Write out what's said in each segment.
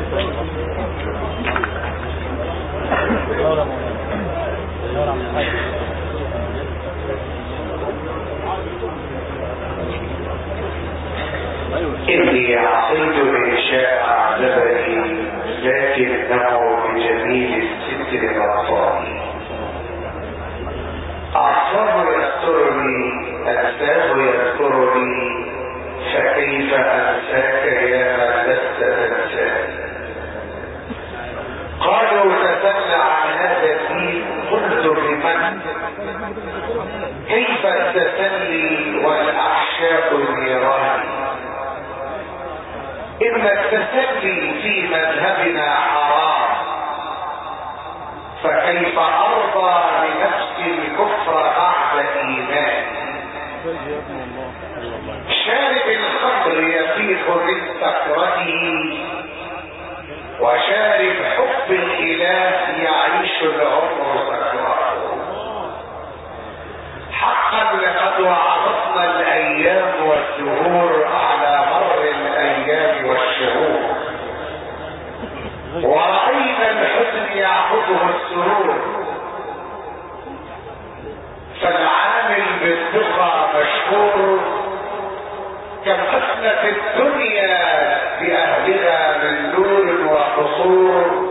إني عصيت من شاء أعجبني لكنه بجميل الستر غطاني. أعصاه يسترني أنساه يذكرني فكيف أنساك يا من لست تنساني. قالوا تسلى عن هذا الدين قلت لمن كيف التسلي والأحشاء النيران. إن التسلي في مذهبنا حرام فكيف أرضى لنفسي الكفر بعد إيمان. شارب الخمر يفيق من سكرته وشارب حب الإله يعيش العمر سكراته. حقا لقد وعظتنا الأيام والدهور على مر الأيام والشهور ورأينا الحزن يعبده السرور. فالعامل بالدخى مشكور كم أفنت الدنيا بأهلها من نور وقصور.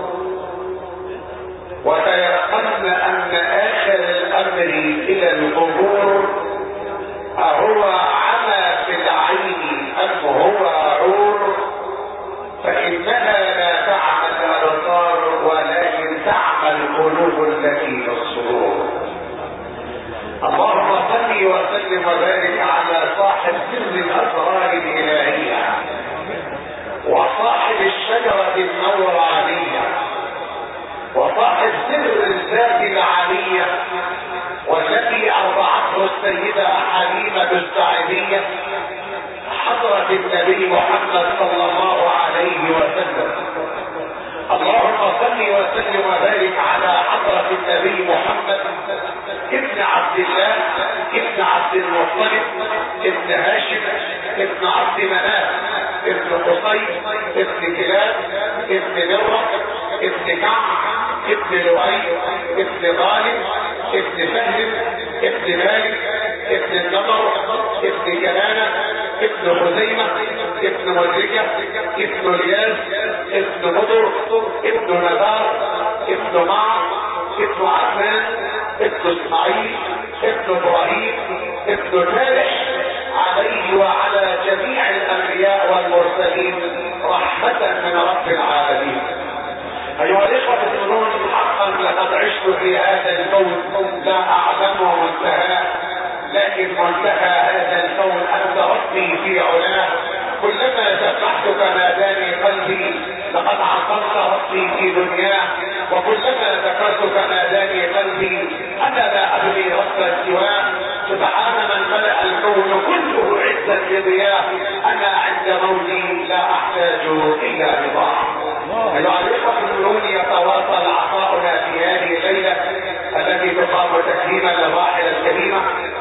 وتيقن أن آخر الأمر إلى القبور أهو عمى في العين أم هو عور. فإنها لا تعمى الأبصار ولكن تعمى القلوب التي في الصدور. اللهم صل وسلم وبارك على صاحب سر الأسرار الإلهية وصاحب الشجرة النورانية وصاحب سر الذات العالية والتي أرضعته السيدة حليمة السعدية حضرة النبي محمد صلى الله عليه وسلم. اللهم صل وسلم وبارك على حضرة النبي محمد ابن عبد الله ابن عبد المطلب ابن هاشم ابن عبد مناف ابن قصي ابن كلاب ابن مرة ابن كعب ابن لؤي ابن غالب ابن فهد ابن مالك ابن النضر ابن كنانة ابن خزيمة ابن مدركة ابن الياس ابن مضر ابن نبار ابن معر ابن عثمان ابن اسماعيل ابن ابراهيم ابن فالح عليه وعلى جميع الانبياء والمرسلين رحمة من رب العالمين. ايها الاخوة المؤمنون حقا لقد عشت في هذا الكون لا اعلمه منتهى لكن منتهى هذا الكون انت ربي في علاه. كلما سبحتك ناداني قلبي لقد عصمت ربي في دنياه وكلما ذكرتك ناداني قلبي انا لا ابغي ربا سواه. سبحان من ملأ الكون كله عزا بضياه انا عند موتي لا احتاج الا رضاه. ايها الاخوه المؤمنون يتواصل عطاؤنا في هذه الليله التي تقام تكريما للراحله الكريمه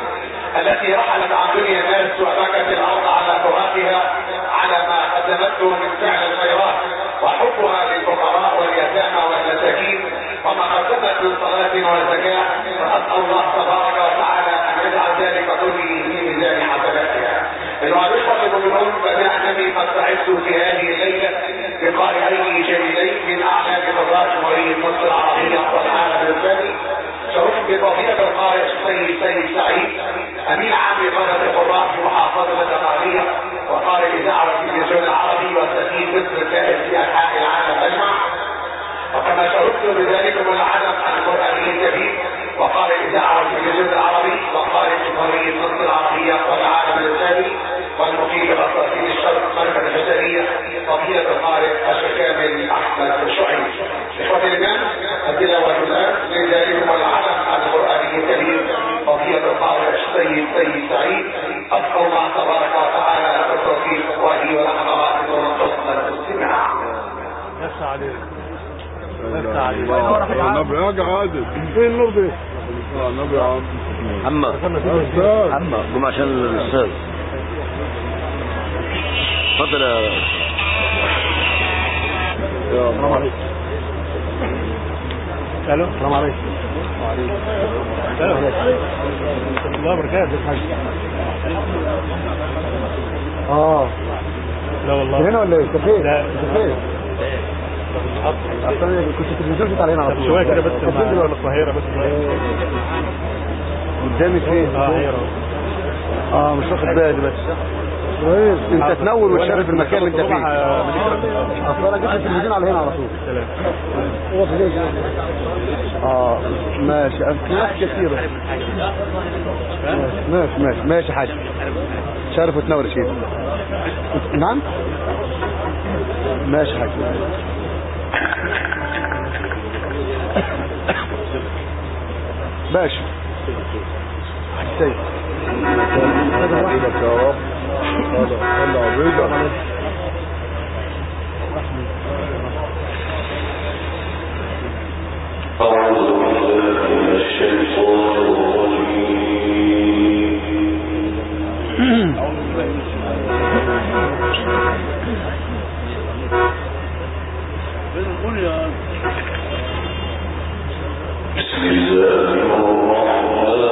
التي رحلت عن دنيا الناس وبكت الارض على ترابها على ما قدمته من فعل الخيرات وحبها للفقراء واليتامى والمساكين وما قدمت من صلاه وزكاه. فاسال الله تبارك وتعالى ان يجعل ذلك كله في ميزان حسناتها. ايها الاخوه المؤمنون بدأنني قد سعدت في هذه الليله بقارئين جليلين من اعلام قضاء جمهوريه مصر العربيه والعالم الاسلامي. شرفت بفضيلة القارئ السيد سعيد امين عام اداره القراء في محافظه الدقهليه وقارئ اذاعه التلفزيون العربي وسفير مصر الكائن في انحاء العالم اجمع. وكما شرفت بذلكم العلم القراني الكبير وقارئ اذاعه التلفزيون العربي وقارئ جمهوريه مصر العربيه والعالم الاسلامي والمقيم بقصاصين الشرق مركز الحسينيه فضيلة القارئ الشيخ كامل احمد شعيب. اخوتي الامام التلاوه الان لذلكم العلم القراني الكبير فضيلة القارئ السيد سعيد. اسال الله تبارك وتعالى التوفيق ولي ولحضراتكم حسن الاستماع. نفس عليك نفس عليك النبي يا عادل فين النبي النبي يا عم محمد قوم عشان الاستاذ اتفضل يا السلام عليكم. الو السلام عليكم. وعليكم السلام الله وبركاته. لا والله هنا ولا ايه؟ انت فين؟ لا انت فين؟ اصلا كنت التلفزيون بتاع علينا على طول شويه كده بس فين دلوقتي؟ القاهره بس قدامي فين؟ هي مش واخد بالي بس انت تنور وتشرف المكان اللي انت فيه. اصل انا جبت التلفزيون على هنا على طول. ماشي ناس كثيرة. ماشي يا حاج. شرف وتنور شيء. نعم ماشي يا حاج. باشا سيد يا رب. صلى على أعوذ بالله من الشيطان الرجيم. بسم الله الرحمن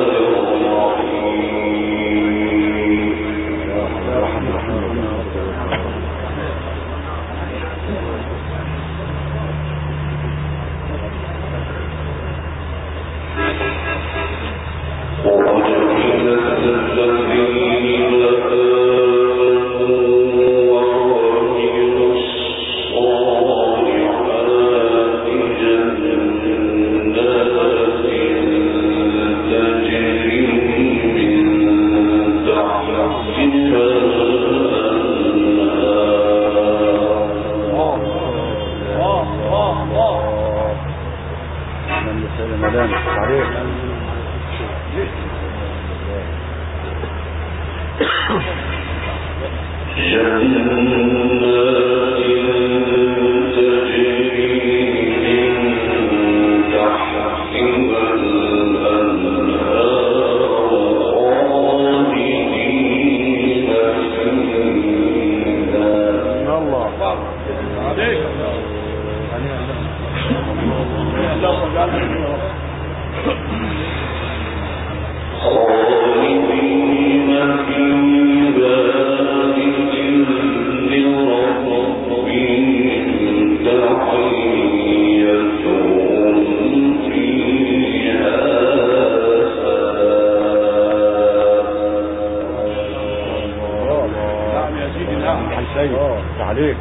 عليك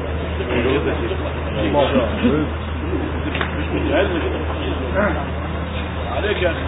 عليك يا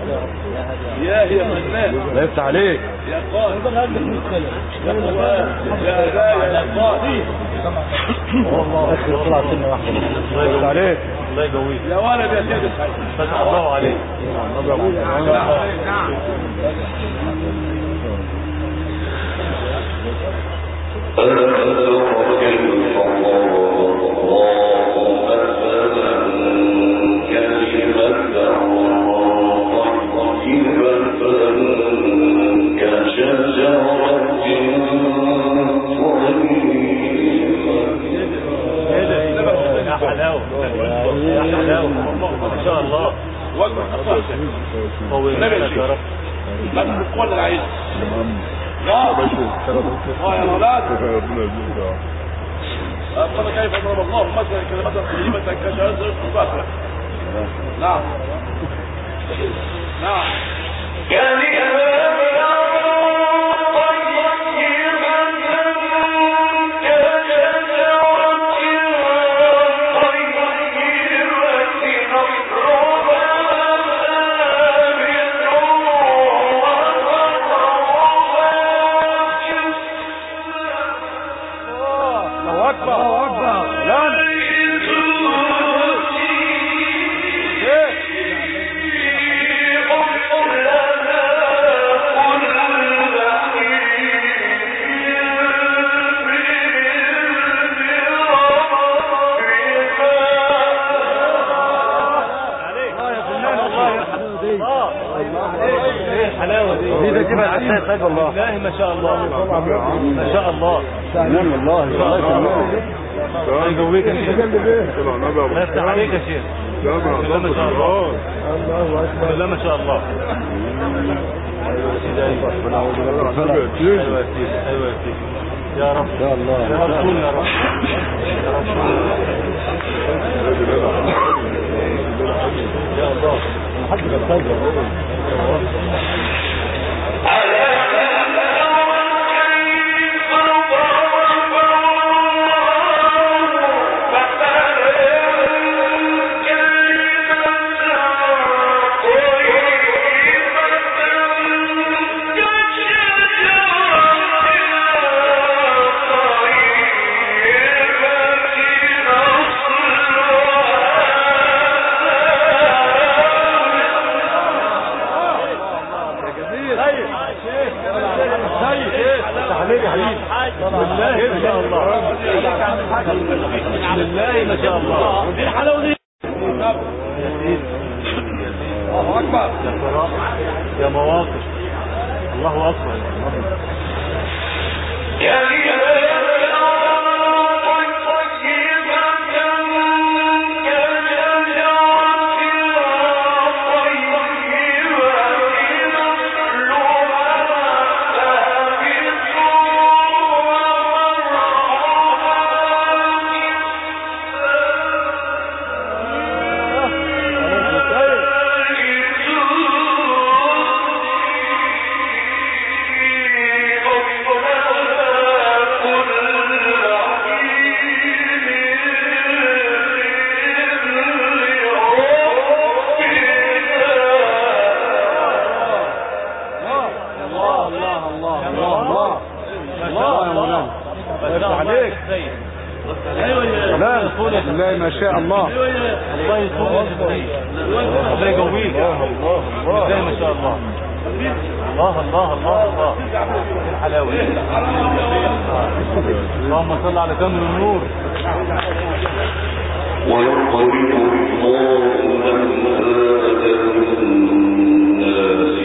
يا فنان لا يفتح عليك يا قائد يا قواد يا هدايا يا قائد والله اخر طلع سنه واحده الله يفتح عليك الله يقويك يا ولد يا سيدي فتح الله عليك ما شاء الله وجه قوي يا رب من كل العيش لا يا اولاد أقول كيف ضرب الله مثلا كلمة طيبة كشجرة الفاكهة نعم نعم والله ما شاء الله ما شاء الله سلام والله الله يقويك يا شيخ الله يفتح عليك يا شيخ لا ما شاء الله الله اكبر لا ما شاء الله ايوه ايوه يا رب يا الله يا رسول يا رب يا الله حد الخير بالله ما شاء الله ايه الحلاوه دي الله اكبر يا صراحه يا مواقف الله اكبر لا ما شاء الله الله يسوق الله يقويك الله ما شاء الله الله الله الله الله الحلاوه اللهم صل على كامل النور ويقبل الله الناس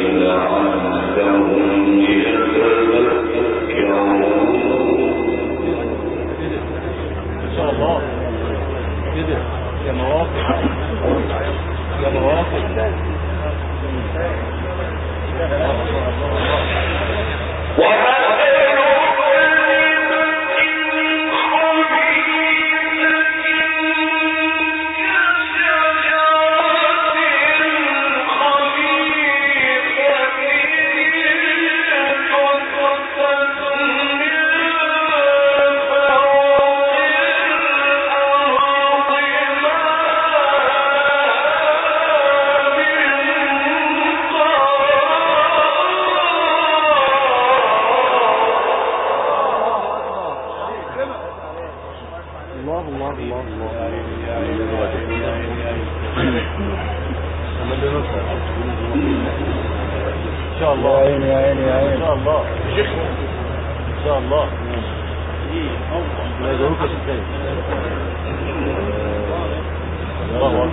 لعلهم يتذكرون ما شاء الله كده يا مواقف يا مواقف ان شاء الله. يا عيني يا عيني يا عيني. ان شاء الله ان شاء الله. لا يجوك ازاي الله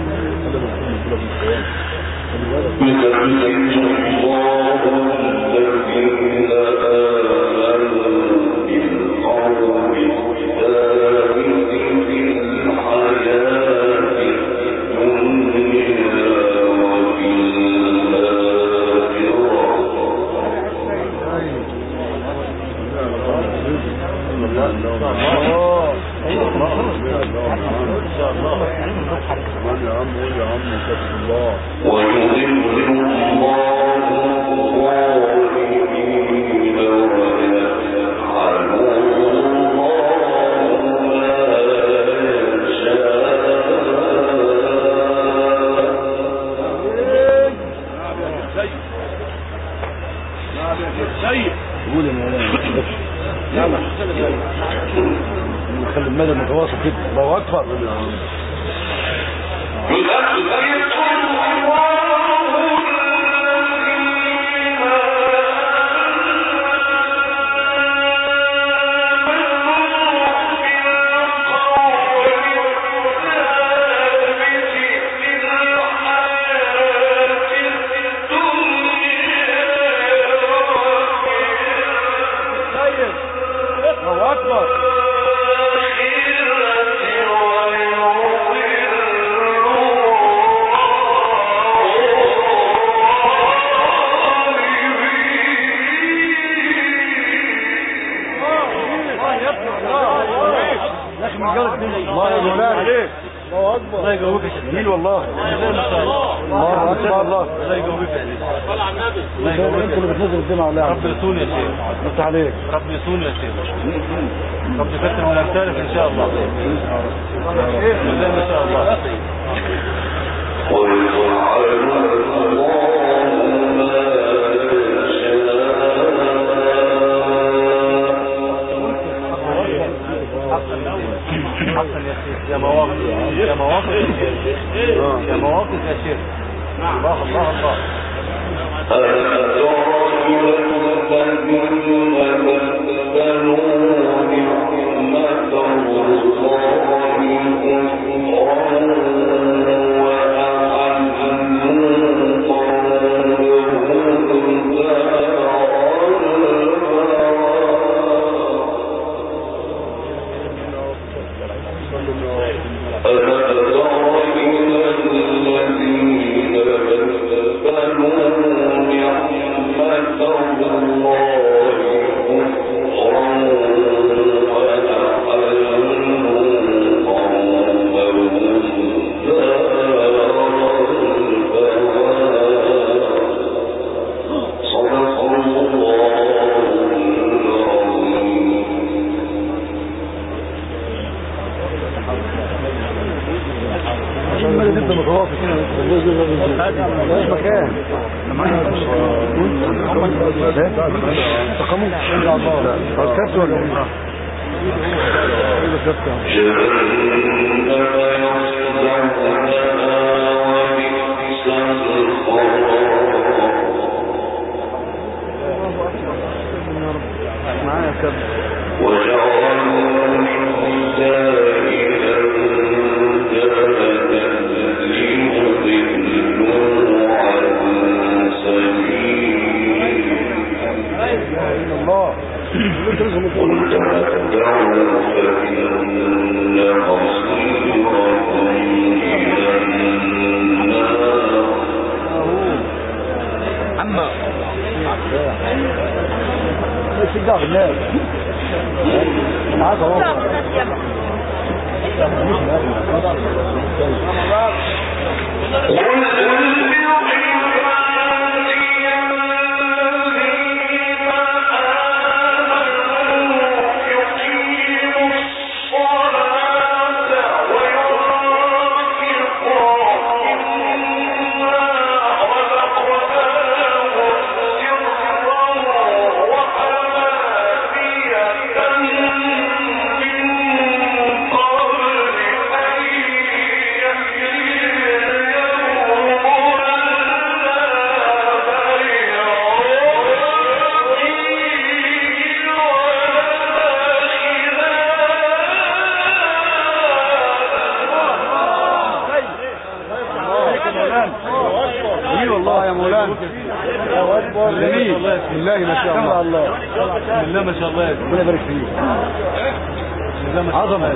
خلي المدى متواصل كده. الله اكبر. الله اكبر. الله يا مولانا عليك. الله اكبر. الله يجوك يا جميل والله. الله اكبر. الله يجوك يا شيخ. صل على النبي. انت اللي بتنزل الدمعه ولا رب يصون يا شيخ. بس عليك. رب يصون يا شيخ. رب يكثر من امثالك ان شاء الله. ما شاء الله. حقا يا شيخ. يا مواقف يا مواقف يا مواقف يا شيخ. الله الله الله. Oh مولانا. جميل. بسم الله ما شاء الله. بسم الله ما شاء الله يا ربنا يبارك فيك. عظمه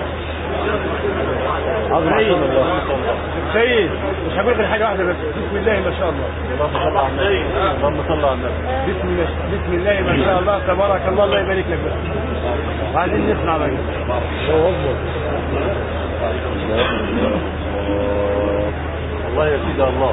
عظمه ما شاء الله. سيد مش هقول غير حاجه واحده بس. بسم الله ما شاء الله. اللهم صل على النبي. بسم الله ما شاء الله تبارك الله. الله يبارك لك بس. عايزين نسمع بقى. الله يا سيدي الله.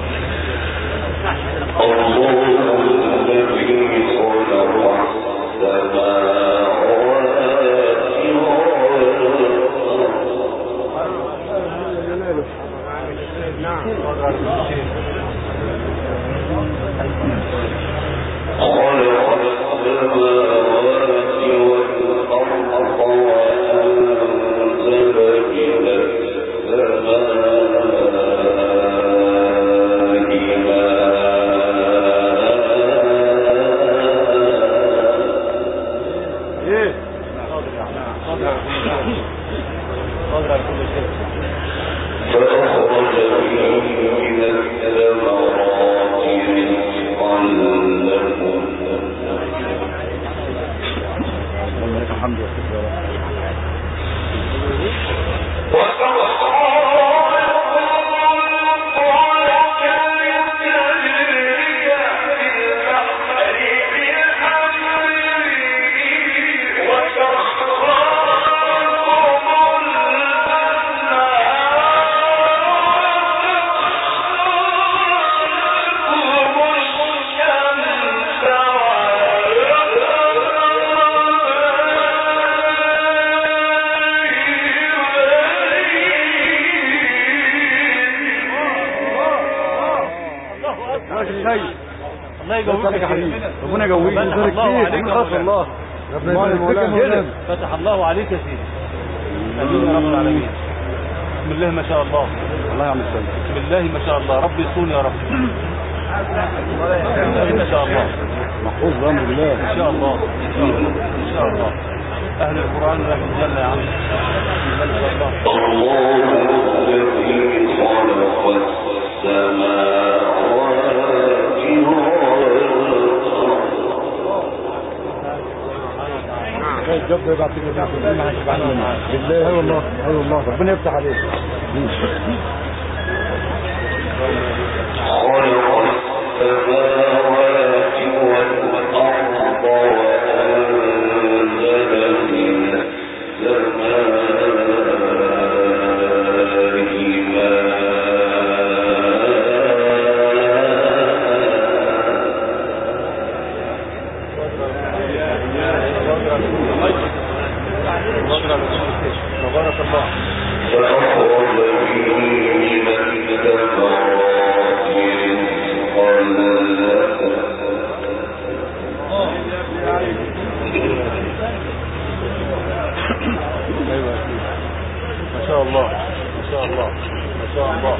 ربنا يقويك ويبارك فيك. الله فتح الله عليك يا سيدي. امين يا رب العالمين. بسم الله ما شاء الله. الله يعمل سلام. بسم الله ما شاء الله. ربي يصون يا رب. ما شاء الله. محفوظ بأمر الله. ان شاء الله ان شاء الله. اهل القران واهل الجنه يا عم. الله الذي خلق السماوات الجبر يبقى بالله. ايوه الله ايوه الله. ربنا يفتح عليك. خلق السماوات والأرض وأنزل من تبارك الله. فأخرج به من الثمرات رزقا لكم. ما شاء الله ما شاء الله ما شاء الله.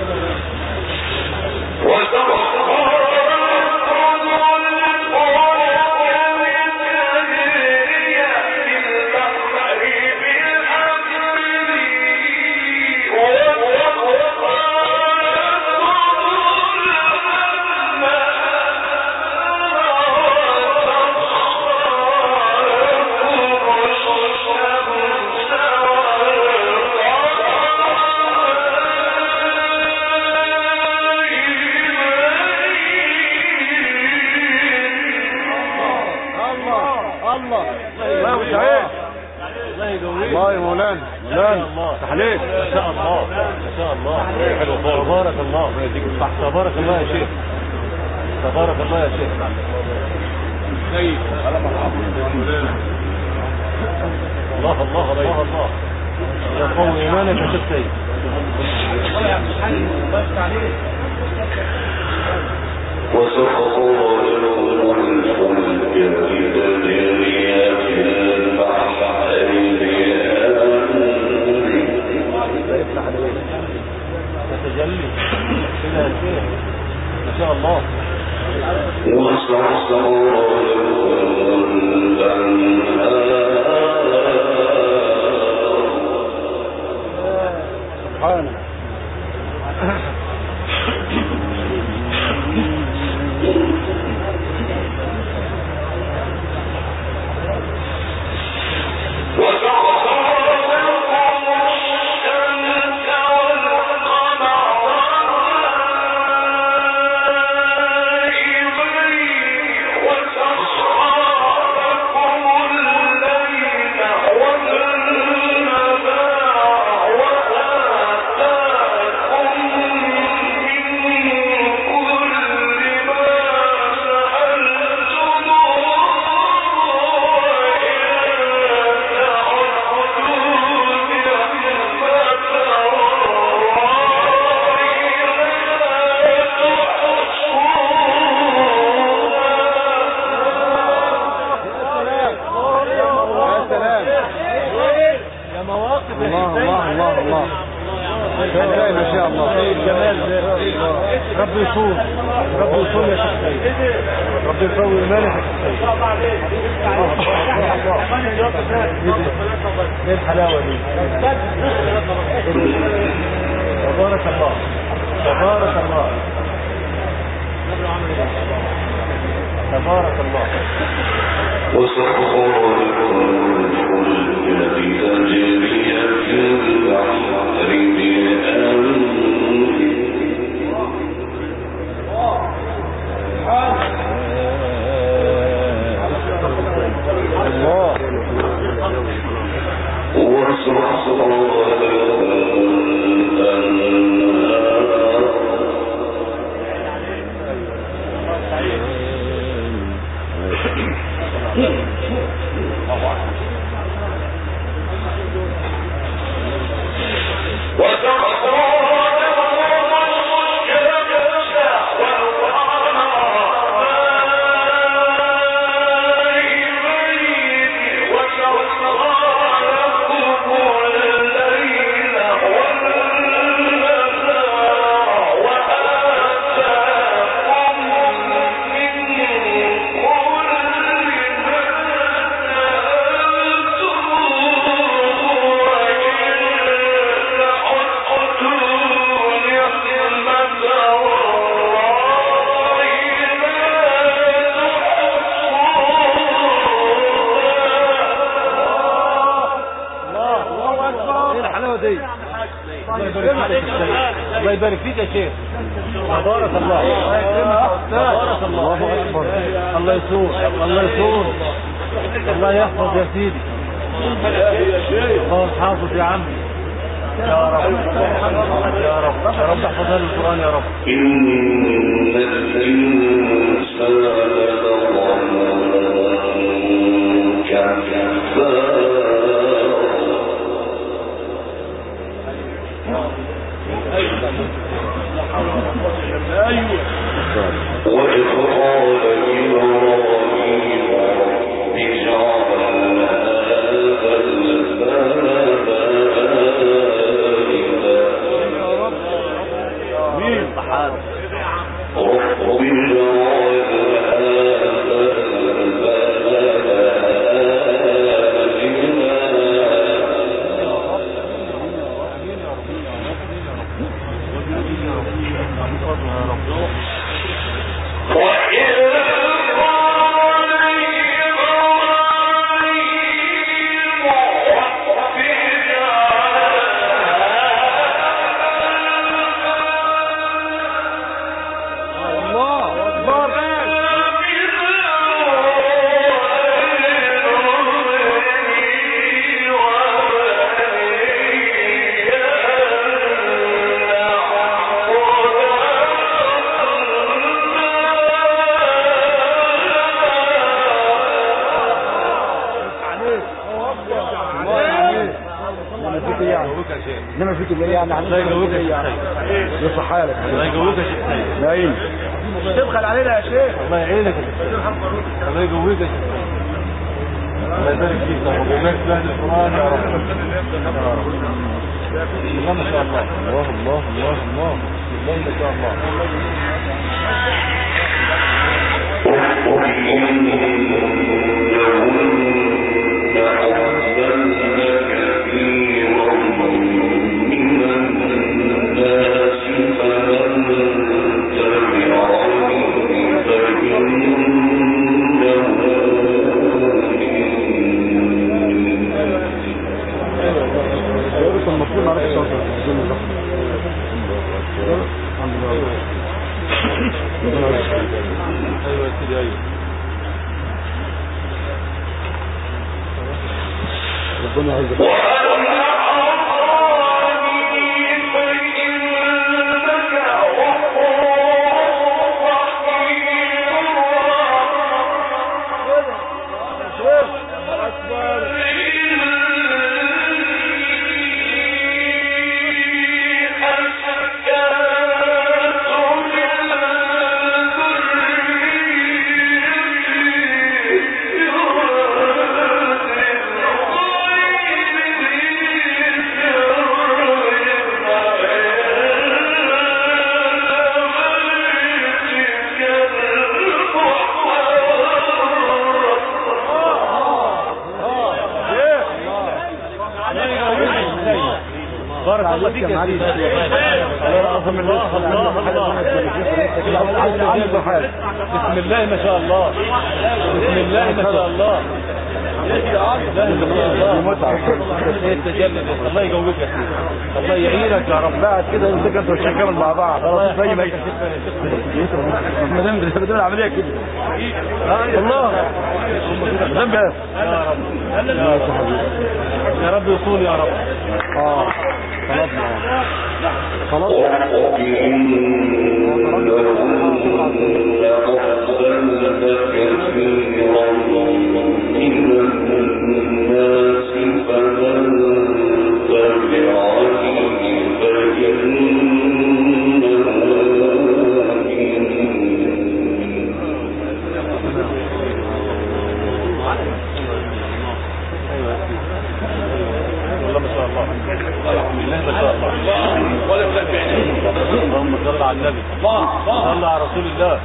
الله يا مولانا. مولانا تحليل. ما شاء الله ما شاء الله. حلو خالص. تبارك الله. تبارك الله يا شيخ. تبارك الله يا شيخ. الله الله الله الله. يقوم ايمانك يا شيخ سيد. وسخر لكم الفلك لتجري في البحر تتجلي كده يا شيخ. ما شاء الله. وسخر لكم الأنهار سبحانه رب يقوي ايمانك. ايه الحلاوه دي؟ تبارك الله تبارك الله تبارك الله. وسخر لكم الفلك لتجري في البحر الله يبارك فيك يا شيخ. تبارك الله تبارك الله اكبر. الله يسور الله يسور الله يحفظ يا سيدي. الله حافظ يا عمي يا رب يا رب يا رب احفظ هذا القرآن يا رب. إن الإنسان لظلوم كفار. وإذ قال إبراهيم رب اجعل هذا البلد انما فيك اللي يعني الله يجوزك يا شيخ يصح حالك. الله يجوزك يا شيخ. نايم تبخل علينا يا شيخ. الله يعينك الله يجوزك يا شيخ. الله يبارك فيك ويبارك في اهل القران يا رب. الله ما شاء الله الله الله الله الله الله ما شاء الله. ربنا يعزك. إن الله فيك يا سيدي. بسم الله ما شاء الله، بسم الله ما شاء الله، الله يقويك يا سيدي، الله يعينك يا رب. بعد كده انت كنت هنكمل مع بعض خلاص زي ما هي ما دام بدنا العمليه كده. الله ذنب يا رب، يا رب يصون يا رب. خلاص اللهم صل على النبي، صل على رسول الله.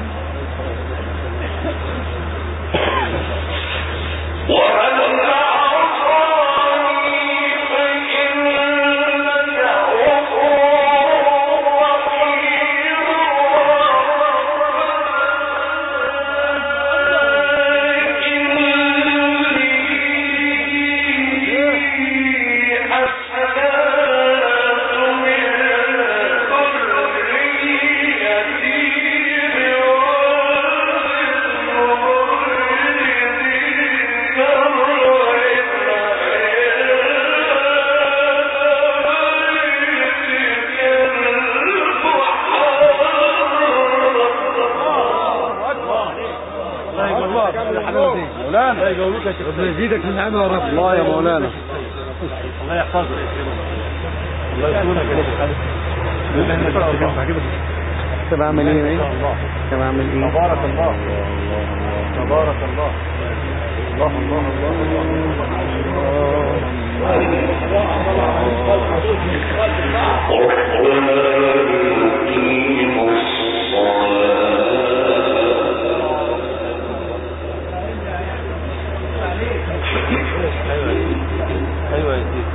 مولانا يجاوبك يا شيخ، ربنا يزيدك من نعمه يا رب. الله يا مولانا، الله يحفظك، الله يكونك يا شيخ. انت بعمل ايه؟ انت بعمل ايه؟ تبارك الله، تبارك الله، الله الله ايوه يا سيدي.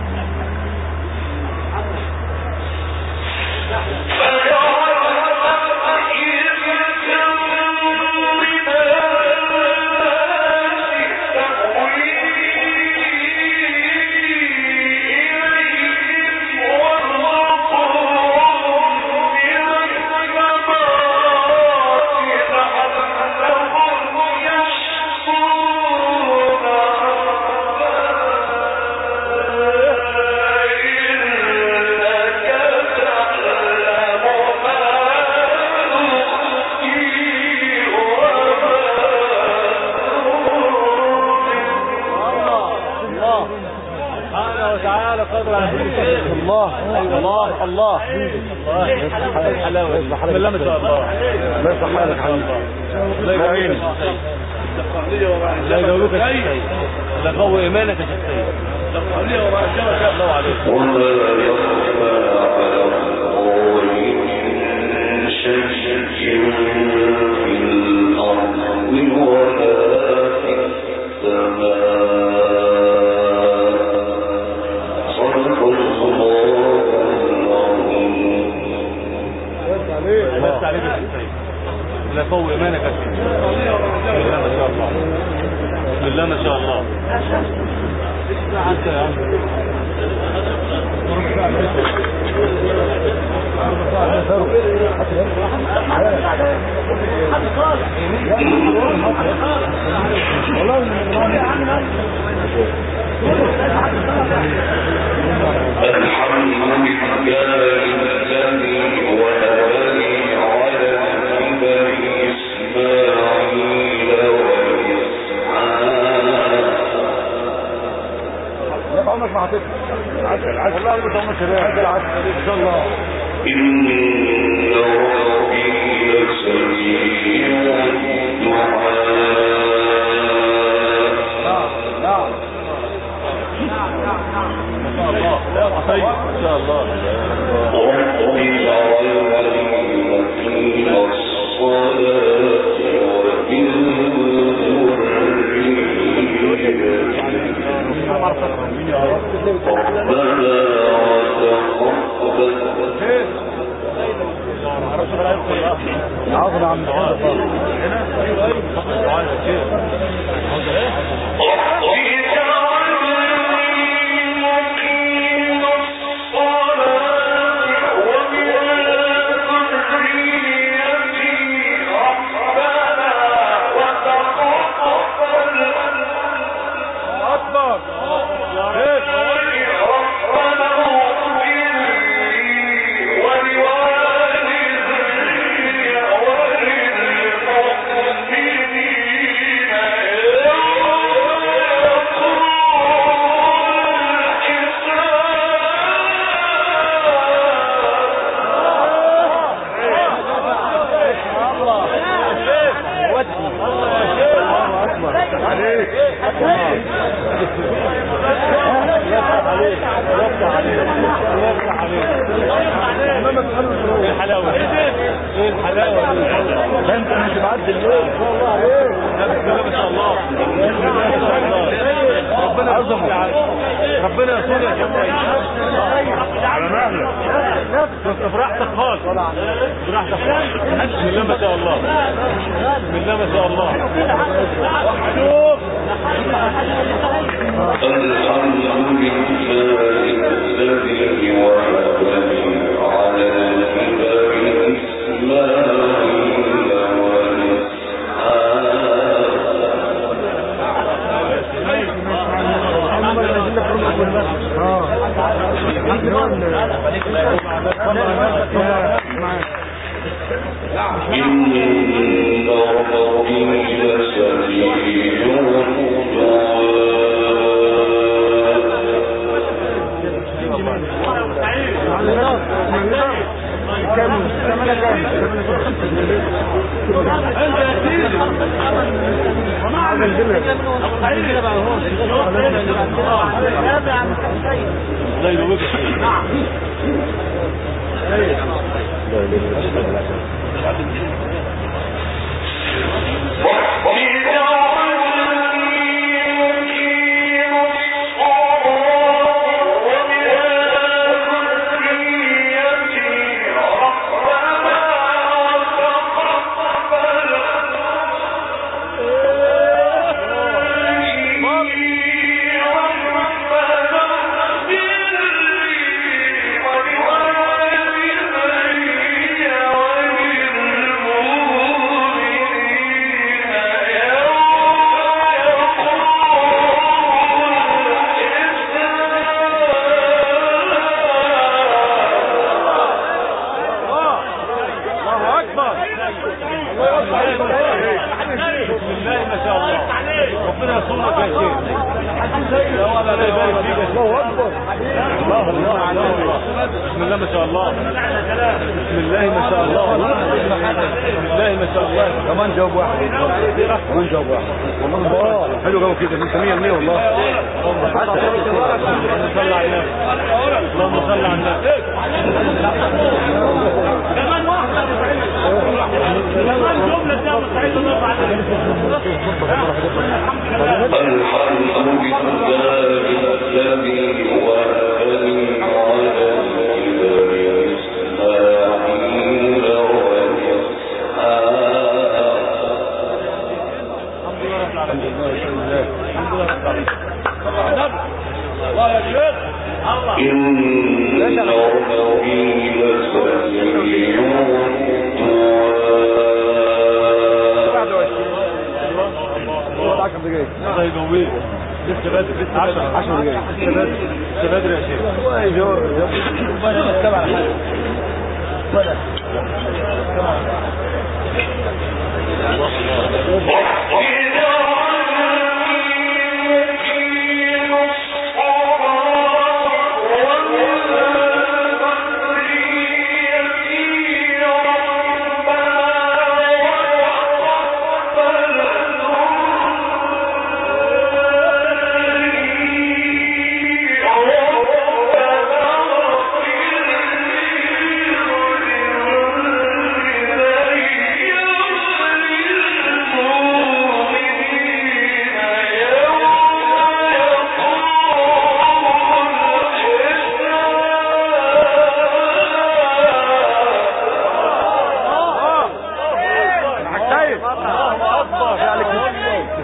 الله الله الله الحلاوه، بسم الله ما شاء الله. الله يصلح حالك يا حبيبي، الله يعينك، الله يجاوبك يا شيخ، الله يقوي ايمانك يا شيخ. الله عليك. وما يخفى على الله من شيء في الارض ولا في السماء. بس عليك يا سيدي، لا قوي ايمانك يا سيدي. بسم الله ما شاء الله، بسم الله ما شاء والله بتعمل كده العسل ان شاء الله. ان ربي لسميع الدعاء. نعم ان شاء الله. ربي اجعلني مقيم الصلاة ومن ذريتي ربنا وتقبل ربنا يصون يا شباب على مهلك براحتك خالص براحتك خالص. بسم الله ما شاء الله بسم الله ما شاء الله. الحمد لله الذي وهبني على الكبر إسماعيل إن ربي لسميع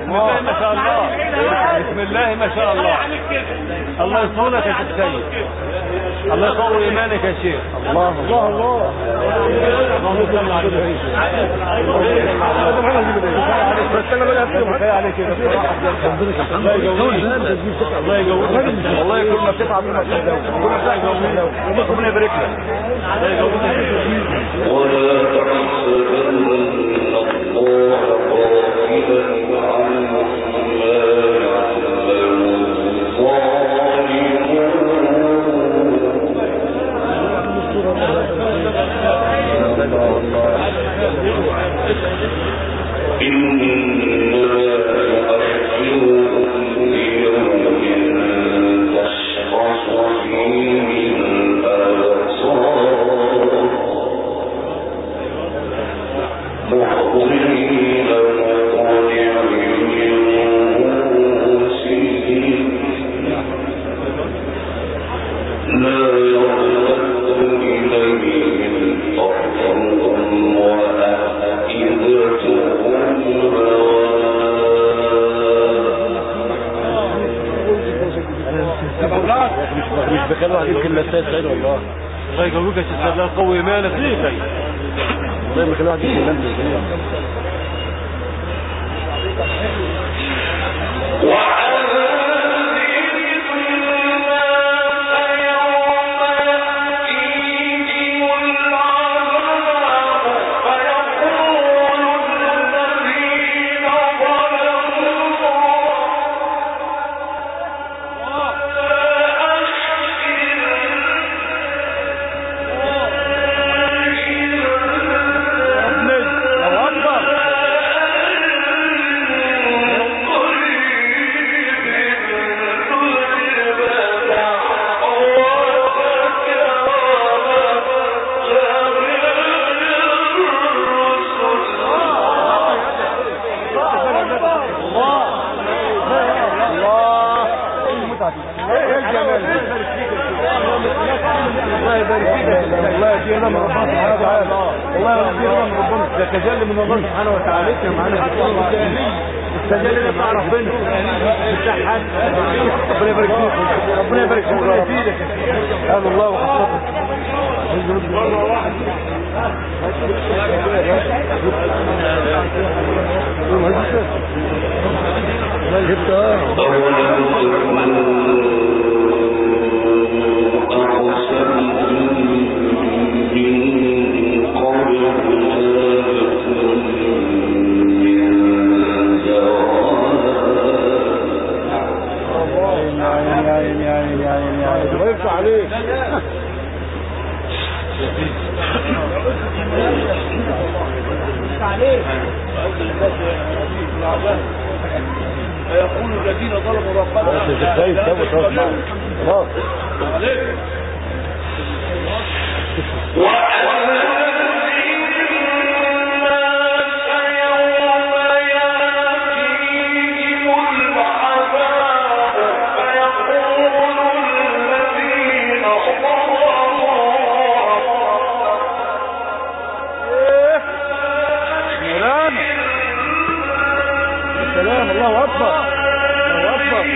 الله ما شاء الله. بسم الله ما شاء الله. الله يصونك يا شيخ سيد. الله يقوي ايمانك يا شيخ. الله الله الله. اللهم صل على النبي. الله يجوزك. والله كل ما بتتعب منك ربنا يبارك لك. ولا تحسبن الله غافلا عما مش بخلوا عليك المساج سعيد والله. الله يقويك يا شيخ. الله يقوي ايمانك يا شيخ سيد. والله ما خلوا عليك المساج. تجلي من الله سبحانه وتعالى. التجلي ده بتاع ربنا بالتحت. ربنا يبارك فيك. ربنا يبارك فيك. ربنا يزيدك. قال الله وخصتك. ويفتح عليك. يقول الذين ظلموا ربنا خلاص سلام. الله اكبر. الله اكبر.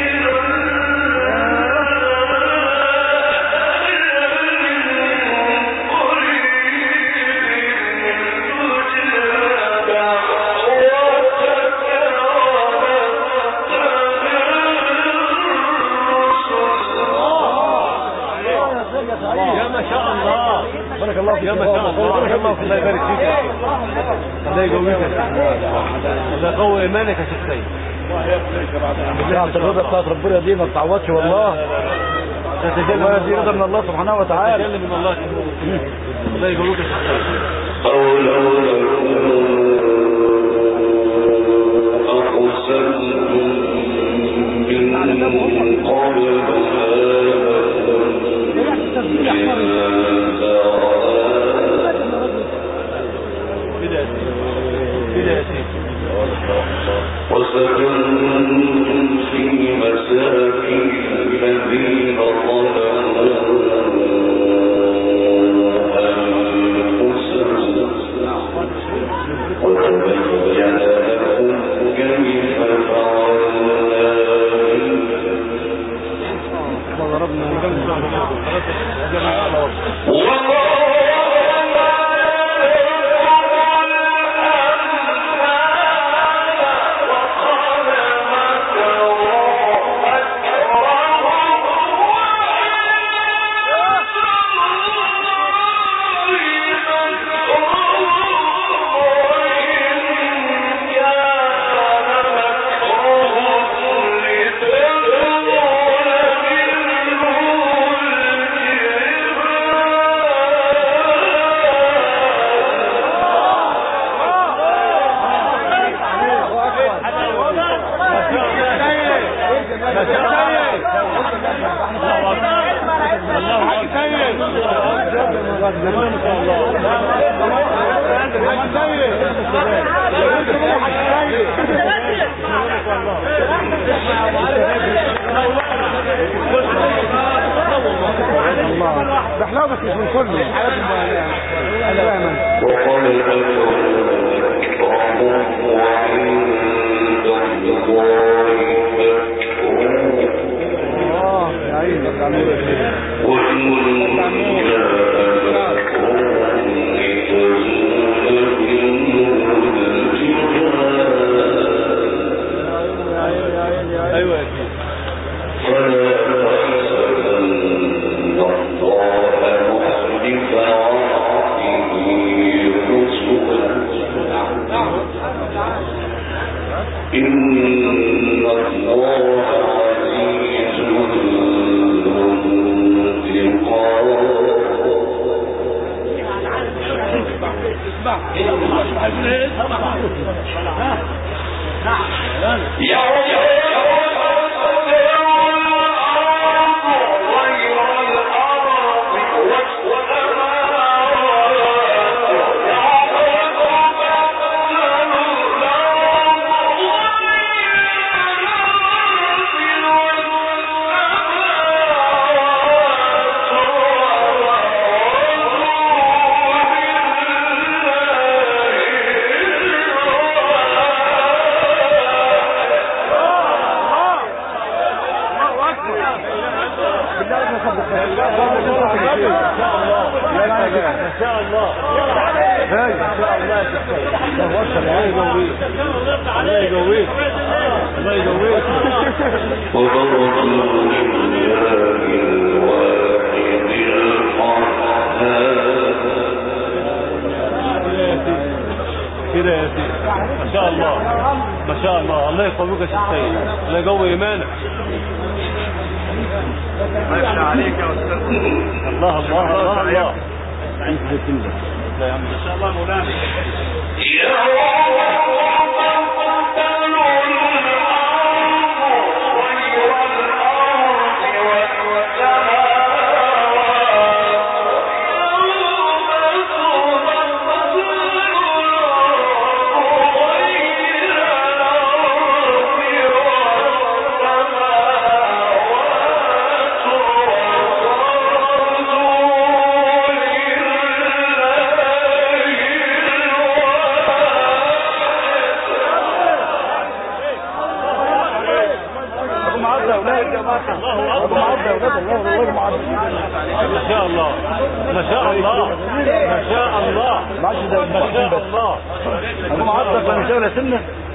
يا ما شاء الله. بارك الله فيك. يا ما شاء الله. بارك الله فيك. الله يبارك فيك. الله يقويك. الله يقوي ايمانك يا شيخ سيد. نعم الرضا بتاعت ربنا دي ما بتعوضش والله. تتجلى دي رضا من الله سبحانه وتعالى. تتجلى من الله. الله يقويك يا شيخ وسكنتم في مساكن الذين ظلموا أنفسهم وتبين لكم كيف فعل ده حلاوه بس مش من كله حاجات انا فاهم يا عيني ايوه يا سيدي كده يا سيدي ما شاء الله ما شاء الله. الله يقويك يا شيخ سيد، الله يقوي ايمانك. ما يفتح عليك يا استاذ. الله الله الله الله. لا يا عم ما شاء الله مولانا. ما شاء الله ما شاء الله ما شاء الله ما شاء الله. ابو معطل كان يسوي سنه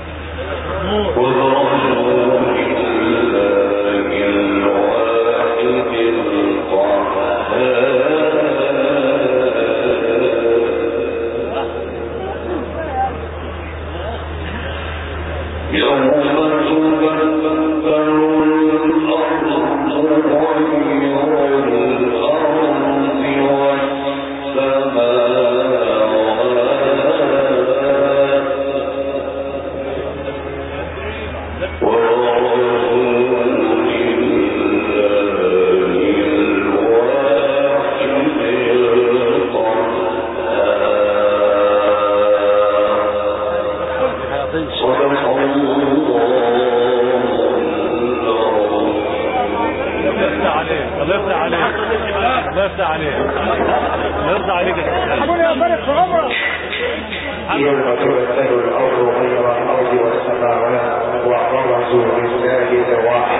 يوم تبدل الأرض غير الأرض والسماوات وبرزوا لله واحد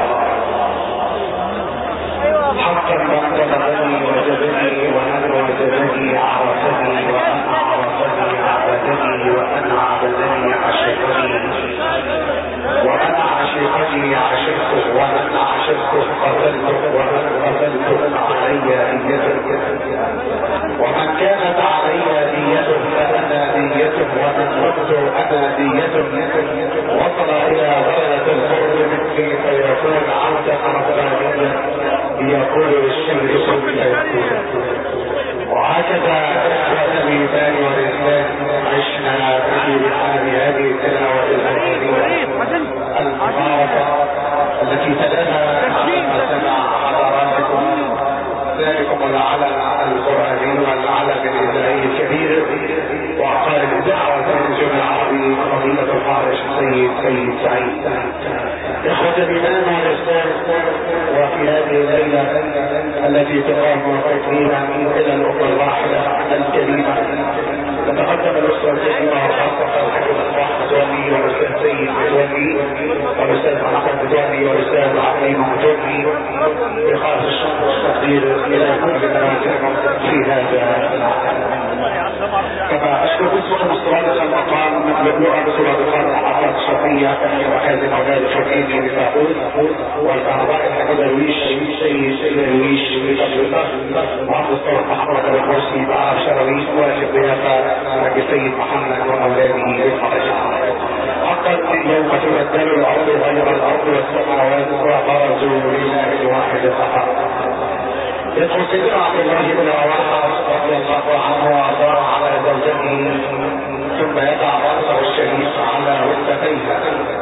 حقا من خلقني وجدني ومن وجدني عرفني وأن عرفني عبدني وأن عبدني عشقني ومن عشقني عشقته ومن عشقته قتلته ومن قتلته علي ديته ومن كانت علي ديته فأنا ديته ومن كنت أنا ديته وصل إلى غاية القرب مني فيكون عبدا ربانيا يقول للشمس كن فيكون. وهكذا إخوة الإيمان والإسلام عشنا في رحاب هذه التلاوة القرآنية المباركة التي تلاها عما سمع حضراتكم ذلكم العلم القرآني والعلم الإذاعي الكبير وعقار الإذاعة والتلفزيون العربي فضيلة الحارس السيد سعيد. إخوة الإيمان والإسلام وفي في هذه الليلة التي تقام فيها إلى الأمة الواحدة الكريمة. تتقدم الأسرة الكريمة وخاصة الحاج مصباح متولي والأستاذ سيد متولي والأستاذ محمد متولي والأستاذ عقيل متولي بخاص الشكر والتقدير إلى كل منازلهم في هذا العالم. كما أشكر باسم مستوردة المقام مملوءة بسرادقات الحفلات الشرقية وخازن أولاد الشرقية بفاقود والكهرباء الحاج درويش سيد درويش بتفريطة وعبد الصالح محمد الكرسي بعرف شرويش واجب ضيافة الحاج سيد محمد وأولاده بالمرجع. حقا يوم تبدل الأرض غير الأرض والسماوات وبرزوا لله الواحد القهار. يدخل سيدنا عبد الله بن رواحه رضي الله عنه وارضاه على زوجته ثم يضع راسه الشريف على ركبتيها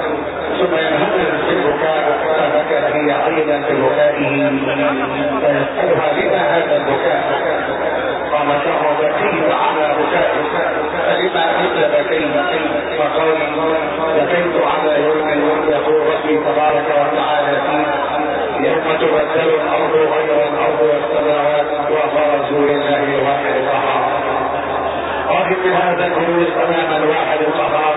ثم ينهمر في البكاء فبكت هي ايضا في بكائه فيسالها لما هذا البكاء؟ قالت له بكيت على بكائك فلما انت بكيت؟ فقال بكيت على يوم يقول ربي تبارك وتعالى فيه يوم تبدل الارض غير الارض والسماوات وبرزوا لله الواحد القهار. راغب من هذا الخروج امام الواحد القهار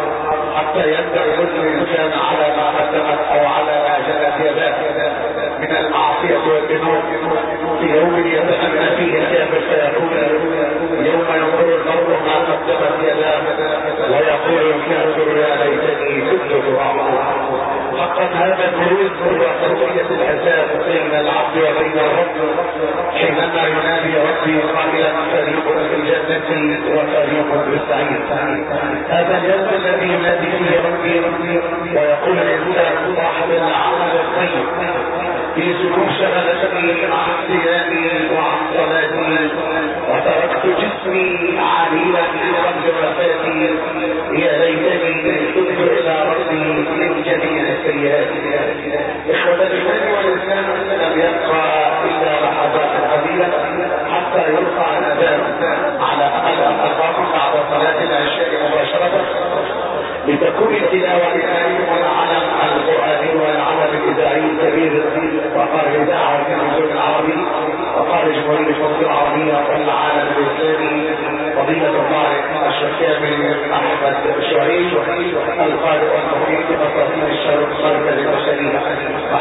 حتى يبدا كل انسان على ما قدمت او على ما جنت يداه من المعصيه والذنوب في يوم يتأنى فيه الكافر فيقول يوم ينظر المرء ما قدمت يداه ويقول الكافر يا ليتني كنت ترابا. فقد هذا الخروج هو تسوية الحساب بين العبد وبين الرب حينما ينادي ربي قائلا فريق في الجنة وفريق في السعير. هذا اليوم الذي ينادي فيه ربي ويقول الانسان صاحب العمل الطيب في ظروف شغلتني عن صيامي وعن صلاتي وتركت جسمي عاليا في قبل وفاتي يا ليتني تبت الى ربي من جميع السيئات. اخوة الايمان والاسلام لم يبقى الا لحظات قليله حتى يرفع الاذان على امل ان نلقاكم بعد صلاه العشاء مباشره لتكون التلاوه عليكم العلم القراني والعمل الاذاعي الكبير وقال الاذاعه والتلفزيون العربي وقال جمهوريه مصر العربيه والعالم الاسلامي فضيله القارئ الشيخ كامل احمد شريف القارئ